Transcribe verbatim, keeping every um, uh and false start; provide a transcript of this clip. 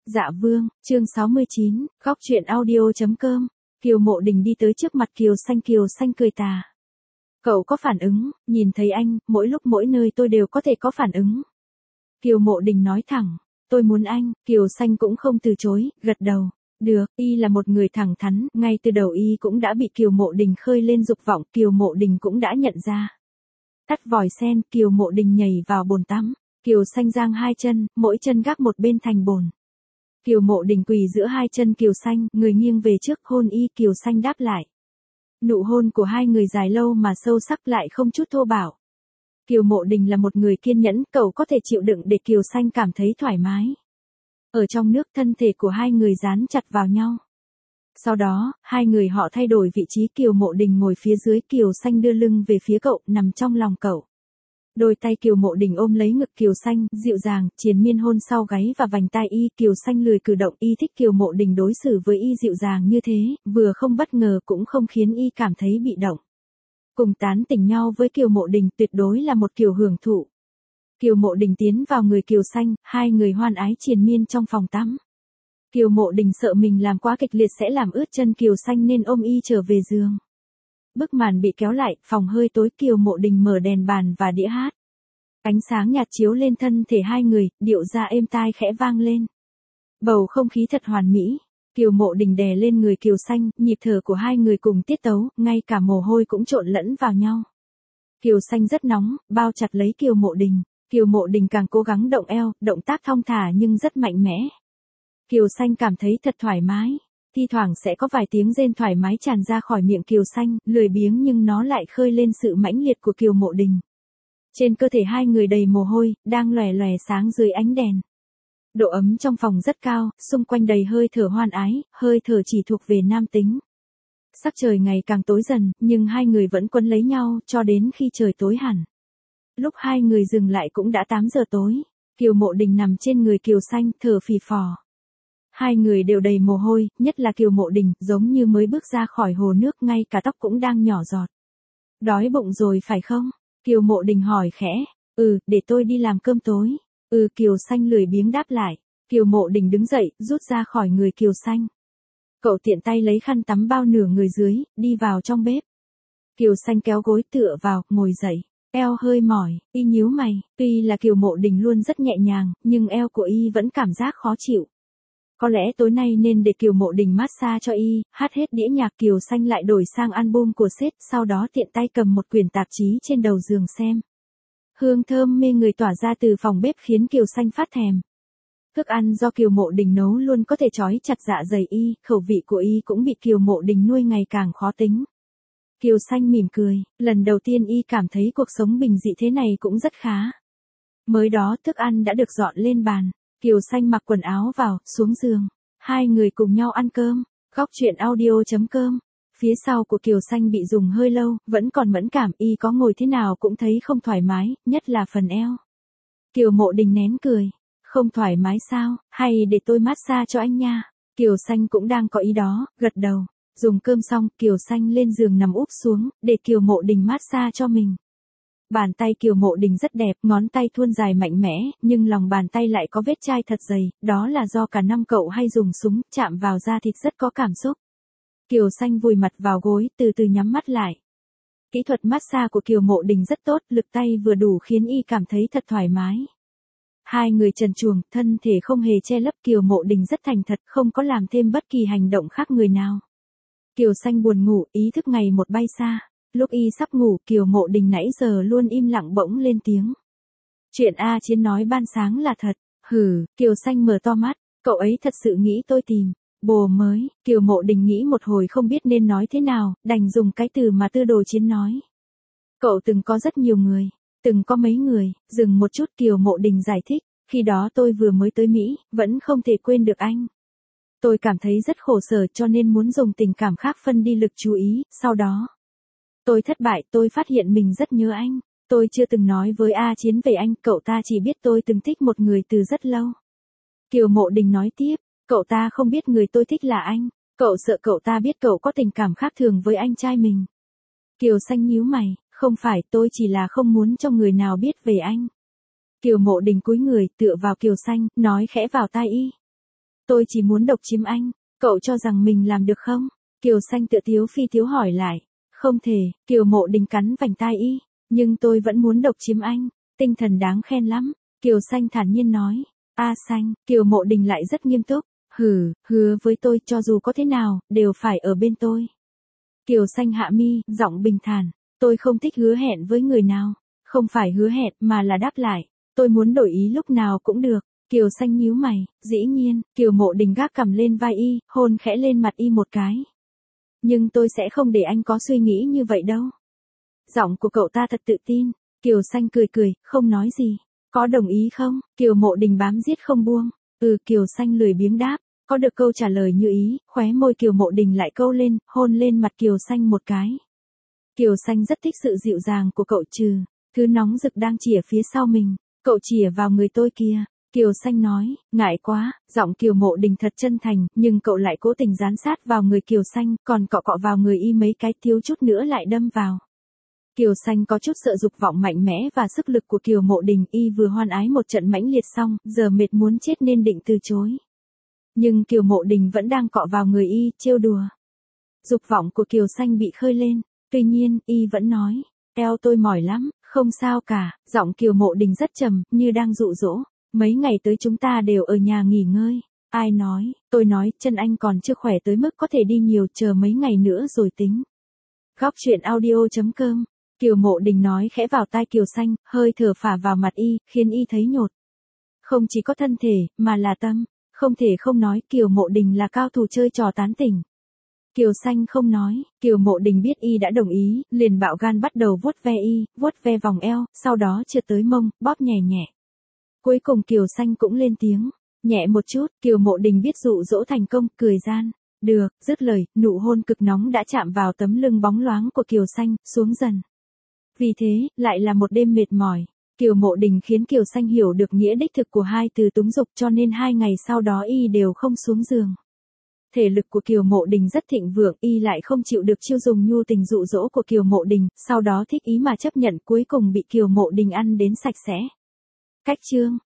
Dạ vương, chương sáu mươi chín, góc truyện audio.com. Kiều Mộ Đình đi tới trước mặt Kiều Xanh. Kiều Xanh cười tà. Cậu có phản ứng, nhìn thấy anh, mỗi lúc mỗi nơi tôi đều có thể có phản ứng. Kiều Mộ Đình nói thẳng, tôi muốn anh. Kiều Xanh cũng không từ chối, gật đầu. Được, y là một người thẳng thắn, ngay từ đầu y cũng đã bị Kiều Mộ Đình khơi lên dục vọng, Kiều Mộ Đình cũng đã nhận ra. Tắt vòi sen, Kiều Mộ Đình nhảy vào bồn tắm. Kiều Xanh giang hai chân, mỗi chân gác một bên thành bồn. Kiều Mộ Đình quỳ giữa hai chân Kiều Xanh, người nghiêng về trước hôn y. Kiều Xanh đáp lại. Nụ hôn của hai người dài lâu mà sâu sắc lại không chút thô bạo. Kiều Mộ Đình là một người kiên nhẫn, cậu có thể chịu đựng để Kiều Xanh cảm thấy thoải mái. Ở trong nước thân thể của hai người dán chặt vào nhau. Sau đó, hai người họ thay đổi vị trí. Kiều Mộ Đình ngồi phía dưới, Kiều Xanh đưa lưng về phía cậu, nằm trong lòng cậu. Đôi tay Kiều Mộ Đình ôm lấy ngực Kiều Xanh, dịu dàng, triền miên hôn sau gáy và vành tai y. Kiều Xanh lười cử động, y thích Kiều Mộ Đình đối xử với y dịu dàng như thế, vừa không bất ngờ cũng không khiến y cảm thấy bị động. Cùng tán tỉnh nhau với Kiều Mộ Đình tuyệt đối là một kiểu hưởng thụ. Kiều Mộ Đình tiến vào người Kiều Xanh, hai người hoan ái triền miên trong phòng tắm. Kiều Mộ Đình sợ mình làm quá kịch liệt sẽ làm ướt chân Kiều Xanh nên ôm y trở về giường. Bức màn bị kéo lại, phòng hơi tối. Kiều Mộ Đình mở đèn bàn và đĩa hát. Ánh sáng nhạt chiếu lên thân thể hai người, điệu ra êm tai khẽ vang lên. Bầu không khí thật hoàn mỹ. Kiều Mộ Đình đè lên người Kiều Xanh, nhịp thở của hai người cùng tiết tấu, ngay cả mồ hôi cũng trộn lẫn vào nhau. Kiều Xanh rất nóng, bao chặt lấy Kiều Mộ Đình. Kiều Mộ Đình càng cố gắng động eo, động tác thong thả nhưng rất mạnh mẽ. Kiều Xanh cảm thấy thật thoải mái. Thi thoảng sẽ có vài tiếng rên thoải mái tràn ra khỏi miệng Kiều Xanh, lười biếng nhưng nó lại khơi lên sự mãnh liệt của Kiều Mộ Đình. Trên cơ thể hai người đầy mồ hôi, đang lòe lòe sáng dưới ánh đèn. Độ ấm trong phòng rất cao, xung quanh đầy hơi thở hoan ái, hơi thở chỉ thuộc về nam tính. Sắc trời ngày càng tối dần, nhưng hai người vẫn quấn lấy nhau cho đến khi trời tối hẳn. Lúc hai người dừng lại cũng đã tám giờ tối. Kiều Mộ Đình nằm trên người Kiều Xanh, thở phì phò. Hai người đều đầy mồ hôi, nhất là Kiều Mộ Đình, giống như mới bước ra khỏi hồ nước, ngay cả tóc cũng đang nhỏ giọt. Đói bụng rồi phải không? Kiều Mộ Đình hỏi khẽ. Ừ, để tôi đi làm cơm tối. Ừ, Kiều Xanh lười biếng đáp lại. Kiều Mộ Đình đứng dậy, rút ra khỏi người Kiều Xanh. Cậu tiện tay lấy khăn tắm bao nửa người dưới, đi vào trong bếp. Kiều Xanh kéo gối tựa vào, ngồi dậy. Eo hơi mỏi, y nhíu mày. Tuy là Kiều Mộ Đình luôn rất nhẹ nhàng, nhưng eo của y vẫn cảm giác khó chịu. Có lẽ tối nay nên để Kiều Mộ Đình massage cho y. Hát hết đĩa nhạc, Kiều Xanh lại đổi sang album của sếp, sau đó tiện tay cầm một quyển tạp chí trên đầu giường xem. Hương thơm mê người tỏa ra từ phòng bếp khiến Kiều Xanh phát thèm. Thức ăn do Kiều Mộ Đình nấu luôn có thể trói chặt dạ dày y, khẩu vị của y cũng bị Kiều Mộ Đình nuôi ngày càng khó tính. Kiều Xanh mỉm cười, lần đầu tiên y cảm thấy cuộc sống bình dị thế này cũng rất khá. Mới đó thức ăn đã được dọn lên bàn. Kiều Xanh mặc quần áo vào, xuống giường. Hai người cùng nhau ăn cơm. Góc truyện audio.com. Phía sau của Kiều Xanh bị dùng hơi lâu, vẫn còn mẫn cảm, y có ngồi thế nào cũng thấy không thoải mái, nhất là phần eo. Kiều Mộ Đình nén cười. Không thoải mái sao, hay để tôi massage cho anh nha. Kiều Xanh cũng đang có ý đó, gật đầu. Dùng cơm xong, Kiều Xanh lên giường nằm úp xuống, để Kiều Mộ Đình massage cho mình. Bàn tay Kiều Mộ Đình rất đẹp, ngón tay thuôn dài mạnh mẽ, nhưng lòng bàn tay lại có vết chai thật dày, đó là do cả năm cậu hay dùng súng, chạm vào da thịt rất có cảm xúc. Kiều Xanh vùi mặt vào gối, từ từ nhắm mắt lại. Kỹ thuật massage của Kiều Mộ Đình rất tốt, lực tay vừa đủ khiến y cảm thấy thật thoải mái. Hai người trần truồng, thân thể không hề che lấp. Kiều Mộ Đình rất thành thật, không có làm thêm bất kỳ hành động khác người nào. Kiều Xanh buồn ngủ, ý thức ngày một bay xa. Lúc y sắp ngủ, Kiều Mộ Đình nãy giờ luôn im lặng bỗng lên tiếng. Chuyện A Chiến nói ban sáng là thật. Hừ, Kiều Xanh mở to mắt, cậu ấy thật sự nghĩ tôi tìm bồ mới. Kiều Mộ Đình nghĩ một hồi không biết nên nói thế nào, đành dùng cái từ mà Tư Đồ Chiến nói. Cậu từng có rất nhiều người, từng có mấy người. Dừng một chút, Kiều Mộ Đình giải thích, khi đó tôi vừa mới tới Mỹ, vẫn không thể quên được anh. Tôi cảm thấy rất khổ sở cho nên muốn dùng tình cảm khác phân đi lực chú ý, sau đó tôi thất bại, tôi phát hiện mình rất nhớ anh. Tôi chưa từng nói với A Chiến về anh, cậu ta chỉ biết tôi từng thích một người từ rất lâu. Kiều Mộ Đình nói tiếp, cậu ta không biết người tôi thích là anh. Cậu sợ cậu ta biết cậu có tình cảm khác thường với anh trai mình. Kiều Xanh nhíu mày, không phải, tôi chỉ là không muốn cho người nào biết về anh. Kiều Mộ Đình cúi người, tựa vào Kiều Xanh, nói khẽ vào tai y. Tôi chỉ muốn độc chiếm anh, cậu cho rằng mình làm được không? Kiều Xanh tự tiếu phi tiếu hỏi lại. Không thể, Kiều Mộ Đình cắn vành tai y, nhưng tôi vẫn muốn độc chiếm anh, tinh thần đáng khen lắm. Kiều Xanh thản nhiên nói. A Xanh, Kiều Mộ Đình lại rất nghiêm túc. Hừ, hứa với tôi cho dù có thế nào, đều phải ở bên tôi. Kiều Xanh hạ mi, giọng bình thản. Tôi không thích hứa hẹn với người nào. Không phải hứa hẹn mà là đáp lại. Tôi muốn đổi ý lúc nào cũng được. Kiều Xanh nhíu mày, dĩ nhiên, Kiều Mộ Đình gác cầm lên vai y, hôn khẽ lên mặt y một cái. Nhưng tôi sẽ không để anh có suy nghĩ như vậy đâu. Giọng của cậu ta thật tự tin. Kiều Xanh cười cười, không nói gì. Có đồng ý không? Kiều Mộ Đình bám giết không buông. Ừ, Kiều Xanh lười biếng đáp. Có được câu trả lời như ý, khóe môi Kiều Mộ Đình lại câu lên, hôn lên mặt Kiều Xanh một cái. Kiều Xanh rất thích sự dịu dàng của cậu trừ. Thứ nóng rực đang chìa phía sau mình. Cậu chìa vào người tôi kìa. Kiều Xanh nói, ngại quá, giọng Kiều Mộ Đình thật chân thành, nhưng cậu lại cố tình dán sát vào người Kiều Xanh, còn cọ cọ vào người y mấy cái thiếu chút nữa lại đâm vào. Kiều Xanh có chút sợ dục vọng mạnh mẽ và sức lực của Kiều Mộ Đình, y vừa hoan ái một trận mãnh liệt xong, giờ mệt muốn chết nên định từ chối. Nhưng Kiều Mộ Đình vẫn đang cọ vào người y, trêu đùa. Dục vọng của Kiều Xanh bị khơi lên, tuy nhiên, y vẫn nói, eo tôi mỏi lắm, không sao cả, giọng Kiều Mộ Đình rất trầm, như đang dụ dỗ. Mấy ngày tới chúng ta đều ở nhà nghỉ ngơi. Ai nói, tôi nói, chân anh còn chưa khỏe tới mức có thể đi nhiều, chờ mấy ngày nữa rồi tính. Góc truyện audio chấm com. Kiều Mộ Đình nói khẽ vào tai Kiều Xanh, hơi thở phả vào mặt y, khiến y thấy nhột. Không chỉ có thân thể, mà là tâm. Không thể không nói, Kiều Mộ Đình là cao thủ chơi trò tán tỉnh. Kiều Xanh không nói, Kiều Mộ Đình biết y đã đồng ý, liền bạo gan bắt đầu vuốt ve y, vuốt ve vòng eo, sau đó trượt tới mông, bóp nhẹ nhẹ. Cuối cùng Kiều Xanh cũng lên tiếng, nhẹ một chút, Kiều Mộ Đình biết dụ dỗ thành công, cười gian. Được, dứt lời, nụ hôn cực nóng đã chạm vào tấm lưng bóng loáng của Kiều Xanh, xuống dần. Vì thế, lại là một đêm mệt mỏi. Kiều Mộ Đình khiến Kiều Xanh hiểu được nghĩa đích thực của hai từ túng dục, cho nên hai ngày sau đó y đều không xuống giường. Thể lực của Kiều Mộ Đình rất thịnh vượng, y lại không chịu được chiêu dùng nhu tình dụ dỗ của Kiều Mộ Đình, sau đó thích ý mà chấp nhận, cuối cùng bị Kiều Mộ Đình ăn đến sạch sẽ. Cách chương